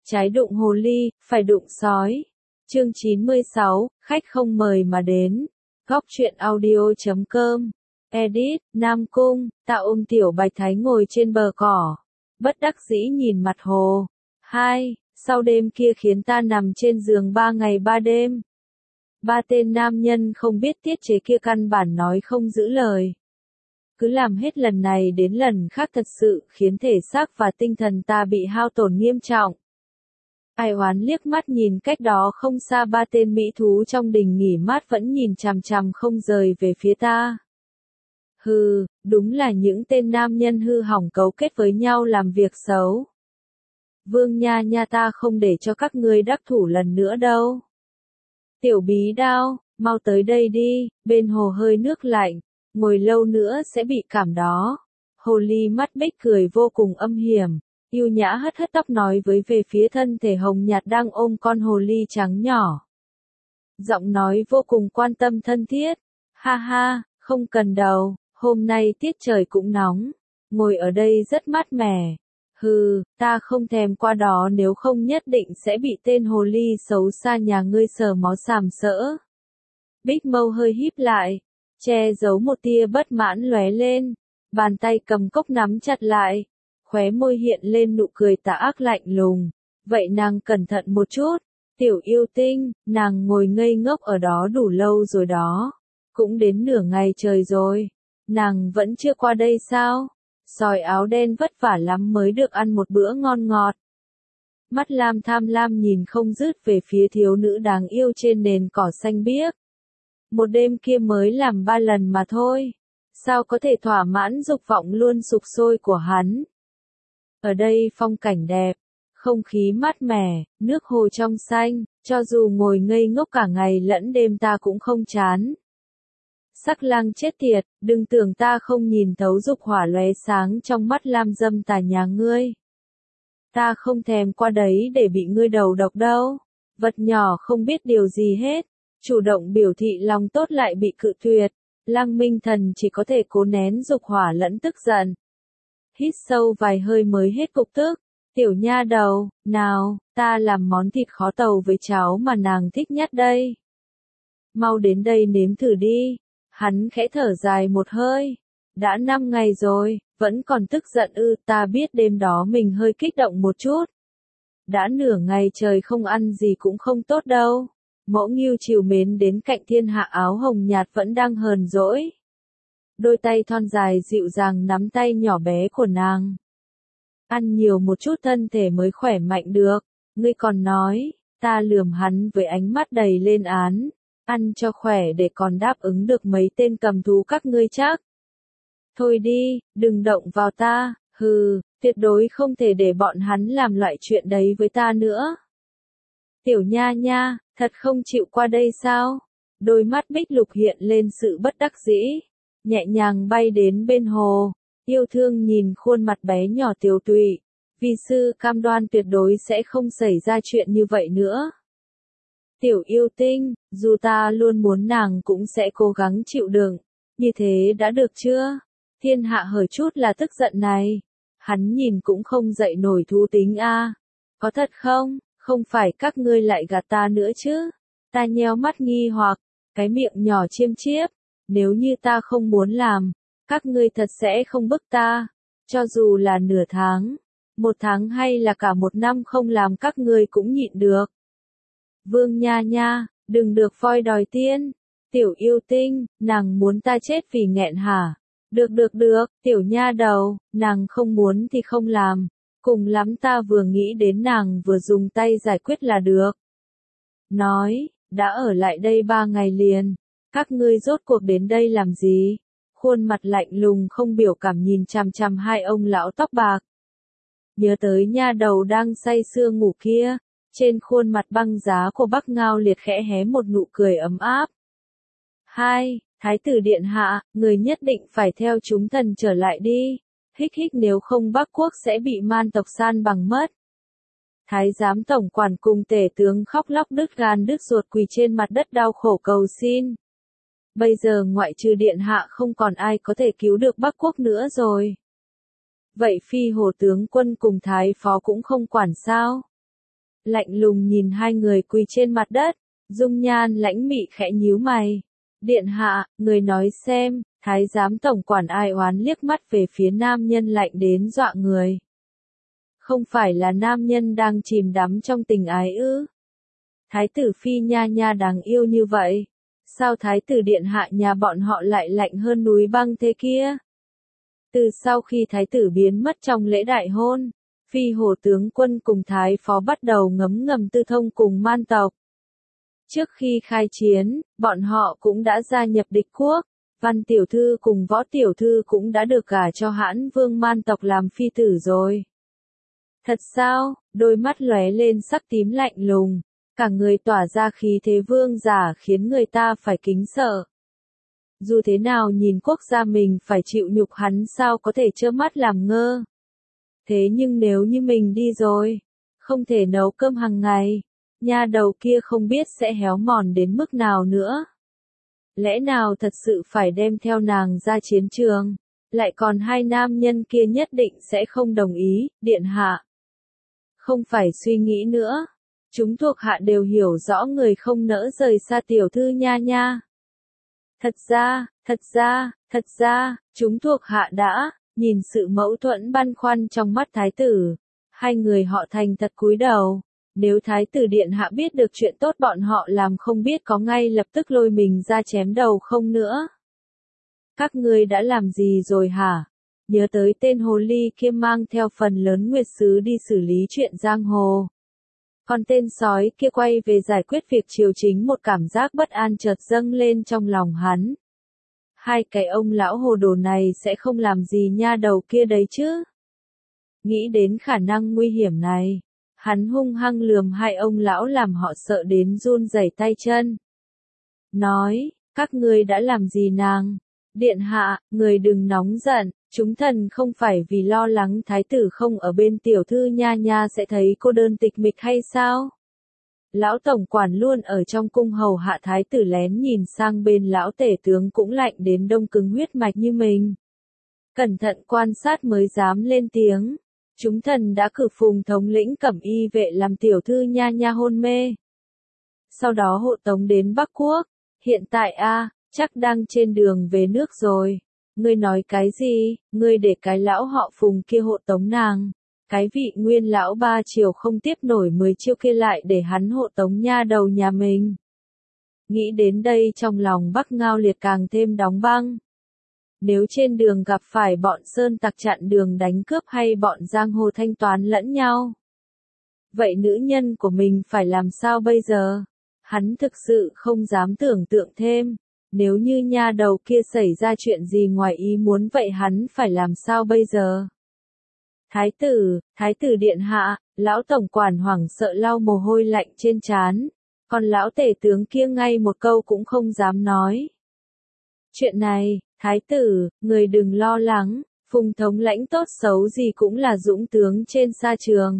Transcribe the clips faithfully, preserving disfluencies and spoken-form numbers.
Trái đụng hồ ly, phải đụng sói. Chương chín mươi sáu, khách không mời mà đến. Góc truyện audio chấm com. Edit, Nam Cung, Tạ ôm Tiểu Bạch Thái ngồi trên bờ cỏ. Bất đắc dĩ nhìn mặt hồ. Hai, sau đêm kia khiến ta nằm trên giường ba ngày ba đêm. Ba tên nam nhân không biết tiết chế kia căn bản nói không giữ lời. Cứ làm hết lần này đến lần khác thật sự khiến thể xác và tinh thần ta bị hao tổn nghiêm trọng. Ai oán liếc mắt nhìn cách đó không xa ba tên mỹ thú trong đình nghỉ mát vẫn nhìn chằm chằm không rời về phía ta. Hừ, đúng là những tên nam nhân hư hỏng cấu kết với nhau làm việc xấu. Vương nha nha, ta không để cho các ngươi đắc thủ lần nữa đâu. Tiểu bí đao, mau tới đây đi, bên hồ hơi nước lạnh, ngồi lâu nữa sẽ bị cảm đó. Hồ ly mắt bích cười vô cùng âm hiểm, yêu nhã hất hất tóc nói với về phía thân thể hồng nhạt đang ôm con hồ ly trắng nhỏ. Giọng nói vô cùng quan tâm thân thiết. Ha ha, không cần đâu, hôm nay tiết trời cũng nóng, ngồi ở đây rất mát mẻ. Hừ, ta không thèm qua đó, nếu không nhất định sẽ bị tên hồ ly xấu xa nhà ngươi sờ mó sàm sỡ. Bích mâu hơi híp lại, che giấu một tia bất mãn lóe lên, bàn tay cầm cốc nắm chặt lại, khóe môi hiện lên nụ cười tà ác lạnh lùng. Vậy nàng cẩn thận một chút, tiểu yêu tinh, nàng ngồi ngây ngốc ở đó đủ lâu rồi đó, cũng đến nửa ngày trời rồi, nàng vẫn chưa qua đây sao? Sói áo đen vất vả lắm mới được ăn một bữa ngon ngọt. Mắt lam tham lam nhìn không dứt về phía thiếu nữ đáng yêu trên nền cỏ xanh biếc. Một đêm kia mới làm ba lần mà thôi, sao có thể thỏa mãn dục vọng luôn sục sôi của hắn. Ở đây phong cảnh đẹp, không khí mát mẻ, nước hồ trong xanh, cho dù ngồi ngây ngốc cả ngày lẫn đêm ta cũng không chán. Sắc lang chết tiệt, đừng tưởng ta không nhìn thấu dục hỏa lóe sáng trong mắt lam dâm tà nhà ngươi. Ta không thèm qua đấy để bị ngươi đầu độc đâu. Vật nhỏ không biết điều gì hết, chủ động biểu thị lòng tốt lại bị cự tuyệt. Lang Minh Thần chỉ có thể cố nén dục hỏa lẫn tức giận. Hít sâu vài hơi mới hết cục tức. Tiểu nha đầu, nào, ta làm món thịt khó tàu với cháo mà nàng thích nhất đây. Mau đến đây nếm thử đi. Hắn khẽ thở dài một hơi. Đã năm ngày rồi, vẫn còn tức giận ư? Ta biết đêm đó mình hơi kích động một chút. Đã nửa ngày trời không ăn gì cũng không tốt đâu. Mẫu Ngưu trìu mến đến cạnh thiên hạ áo hồng nhạt vẫn đang hờn dỗi. Đôi tay thon dài dịu dàng nắm tay nhỏ bé của nàng. Ăn nhiều một chút thân thể mới khỏe mạnh được. Ngươi còn nói, ta lườm hắn với ánh mắt đầy lên án. Ăn cho khỏe để còn đáp ứng được mấy tên cầm thú các ngươi chắc. Thôi đi, đừng động vào ta, hừ, tuyệt đối không thể để bọn hắn làm loại chuyện đấy với ta nữa. Tiểu nha nha, thật không chịu qua đây sao? Đôi mắt bích lục hiện lên sự bất đắc dĩ, nhẹ nhàng bay đến bên hồ, yêu thương nhìn khuôn mặt bé nhỏ tiều tụy. Vi sư cam đoan tuyệt đối sẽ không xảy ra chuyện như vậy nữa. Tiểu yêu tinh, dù ta luôn muốn nàng cũng sẽ cố gắng chịu đựng. Như thế đã được chưa? Thiên hạ hời chút là tức giận này. Hắn nhìn cũng không dậy nổi thú tính a. À. Có thật không? Không phải các ngươi lại gạt ta nữa chứ? Ta nheo mắt nghi hoặc, cái miệng nhỏ chiêm chiếp. Nếu như ta không muốn làm, các ngươi thật sẽ không bức ta. Cho dù là nửa tháng, một tháng hay là cả một năm không làm các ngươi cũng nhịn được. Vương nha nha, đừng được voi đòi tiên. Tiểu yêu tinh, nàng muốn ta chết vì nghẹn hả? Được được được, tiểu nha đầu, nàng không muốn thì không làm. Cùng lắm ta vừa nghĩ đến nàng vừa dùng tay giải quyết là được. Nói, đã ở lại đây ba ngày liền. Các ngươi rốt cuộc đến đây làm gì? Khuôn mặt lạnh lùng không biểu cảm nhìn chằm chằm hai ông lão tóc bạc. Nhớ tới nha đầu đang say sưa ngủ kia. Trên khuôn mặt băng giá của Bắc Ngao Liệt khẽ hé một nụ cười ấm áp. Hai, Thái tử điện hạ, người nhất định phải theo chúng thần trở lại đi. Hích hích, nếu không Bắc quốc sẽ bị man tộc san bằng mất. Thái giám tổng quản cùng tể tướng khóc lóc đứt gan đứt ruột quỳ trên mặt đất đau khổ cầu xin. Bây giờ ngoại trừ điện hạ không còn ai có thể cứu được Bắc quốc nữa rồi. Vậy phi hồ tướng quân cùng thái phó cũng không quản sao? lạnh lùng nhìn hai người quỳ trên mặt đất, dung nhan lãnh mị khẽ nhíu mày. Điện hạ, người nói xem, thái giám tổng quản ai oán liếc mắt về phía nam nhân lạnh đến dọa người. Không phải là nam nhân đang chìm đắm trong tình ái ư? Thái tử phi nha nha đáng yêu như vậy, sao thái tử điện hạ nhà bọn họ lại lạnh hơn núi băng thế kia? Từ sau khi thái tử biến mất trong lễ đại hôn, phi hổ tướng quân cùng thái phó bắt đầu ngấm ngầm tư thông cùng man tộc. Trước khi khai chiến, bọn họ cũng đã gia nhập địch quốc, Văn tiểu thư cùng Võ tiểu thư cũng đã được gả cho Hãn vương man tộc làm phi tử rồi. Thật sao? Đôi mắt lóe lên sắc tím lạnh lùng, cả người tỏa ra khí thế vương giả khiến người ta phải kính sợ. Dù thế nào nhìn quốc gia mình phải chịu nhục hắn sao có thể trơ mắt làm ngơ. Thế nhưng nếu như mình đi rồi, không thể nấu cơm hàng ngày, nha đầu kia không biết sẽ héo mòn đến mức nào nữa. Lẽ nào thật sự phải đem theo nàng ra chiến trường, lại còn hai nam nhân kia nhất định sẽ không đồng ý, điện hạ. Không phải suy nghĩ nữa, chúng thuộc hạ đều hiểu rõ người không nỡ rời xa tiểu thư nha nha. Thật ra, thật ra, thật ra, chúng thuộc hạ đã, nhìn sự mâu thuẫn băn khoăn trong mắt thái tử, hai người họ thành thật cúi đầu. Nếu thái tử điện hạ biết được chuyện tốt bọn họ làm không biết có ngay lập tức lôi mình ra chém đầu không nữa. Các ngươi đã làm gì rồi hả? Nhớ tới tên hồ ly kia mang theo phần lớn nguyệt sứ đi xử lý chuyện giang hồ. Còn tên sói kia quay về giải quyết việc triều chính, một cảm giác bất an chợt dâng lên trong lòng hắn. Hai cái ông lão hồ đồ này sẽ không làm gì nha đầu kia đấy chứ? Nghĩ đến khả năng nguy hiểm này, hắn hung hăng lườm hai ông lão làm họ sợ đến run rẩy tay chân. Nói, các ngươi đã làm gì nàng? Điện hạ, người đừng nóng giận, chúng thần không phải vì lo lắng thái tử không ở bên tiểu thư nha nha sẽ thấy cô đơn tịch mịch hay sao? Lão tổng quản luôn ở trong cung hầu hạ thái tử lén nhìn sang bên lão tể tướng cũng lạnh đến đông cứng huyết mạch như mình. Cẩn thận quan sát mới dám lên tiếng. Chúng thần đã cử Phùng thống lĩnh cẩm y vệ làm tiểu thư nha nha hôn mê. Sau đó hộ tống đến Bắc Quốc. Hiện tại a, chắc đang trên đường về nước rồi. Ngươi nói cái gì? Ngươi để cái lão họ Phùng kia hộ tống nàng. Cái vị nguyên lão ba chiều không tiếp nổi mười chiêu kia lại để hắn hộ tống nha đầu nhà mình. Nghĩ đến đây trong lòng Bắc Ngao Liệt càng thêm đóng băng. Nếu trên đường gặp phải bọn sơn tặc chặn đường đánh cướp hay bọn giang hồ thanh toán lẫn nhau, vậy nữ nhân của mình phải làm sao bây giờ? Hắn thực sự không dám tưởng tượng thêm, nếu như nha đầu kia xảy ra chuyện gì ngoài ý muốn vậy hắn phải làm sao bây giờ? Thái tử, thái tử điện hạ, lão tổng quản hoảng sợ lau mồ hôi lạnh trên trán, còn lão tể tướng kia ngay một câu cũng không dám nói. Chuyện này, thái tử, người đừng lo lắng, Phùng thống lãnh tốt xấu gì cũng là dũng tướng trên sa trường.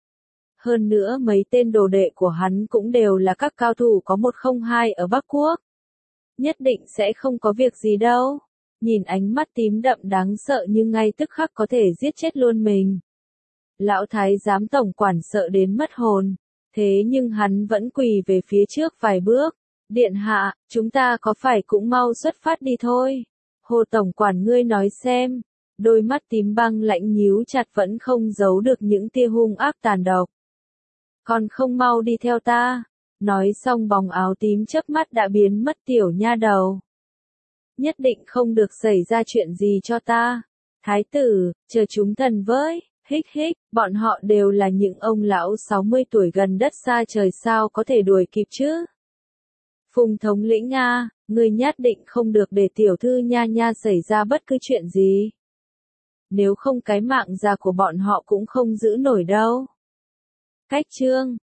Hơn nữa mấy tên đồ đệ của hắn cũng đều là các cao thủ có một không hai ở Bắc Quốc. Nhất định sẽ không có việc gì đâu. Nhìn ánh mắt tím đậm đáng sợ nhưng ngay tức khắc có thể giết chết luôn mình. Lão thái giám tổng quản sợ đến mất hồn, thế nhưng hắn vẫn quỳ về phía trước vài bước. Điện hạ, chúng ta có phải cũng mau xuất phát đi thôi. Hồ tổng quản ngươi nói xem, đôi mắt tím băng lạnh nhíu chặt vẫn không giấu được những tia hung ác tàn độc. Còn không mau đi theo ta. Nói xong bóng áo tím chớp mắt đã biến mất tiểu nha đầu. Nhất định không được xảy ra chuyện gì cho ta. Thái tử, chờ chúng thần với, hích hích, bọn họ đều là những ông lão sáu mươi tuổi gần đất xa trời sao có thể đuổi kịp chứ. Phùng thống lĩnh a, ngươi nhất định không được để tiểu thư nha nha xảy ra bất cứ chuyện gì. Nếu không cái mạng già của bọn họ cũng không giữ nổi đâu. Cách chương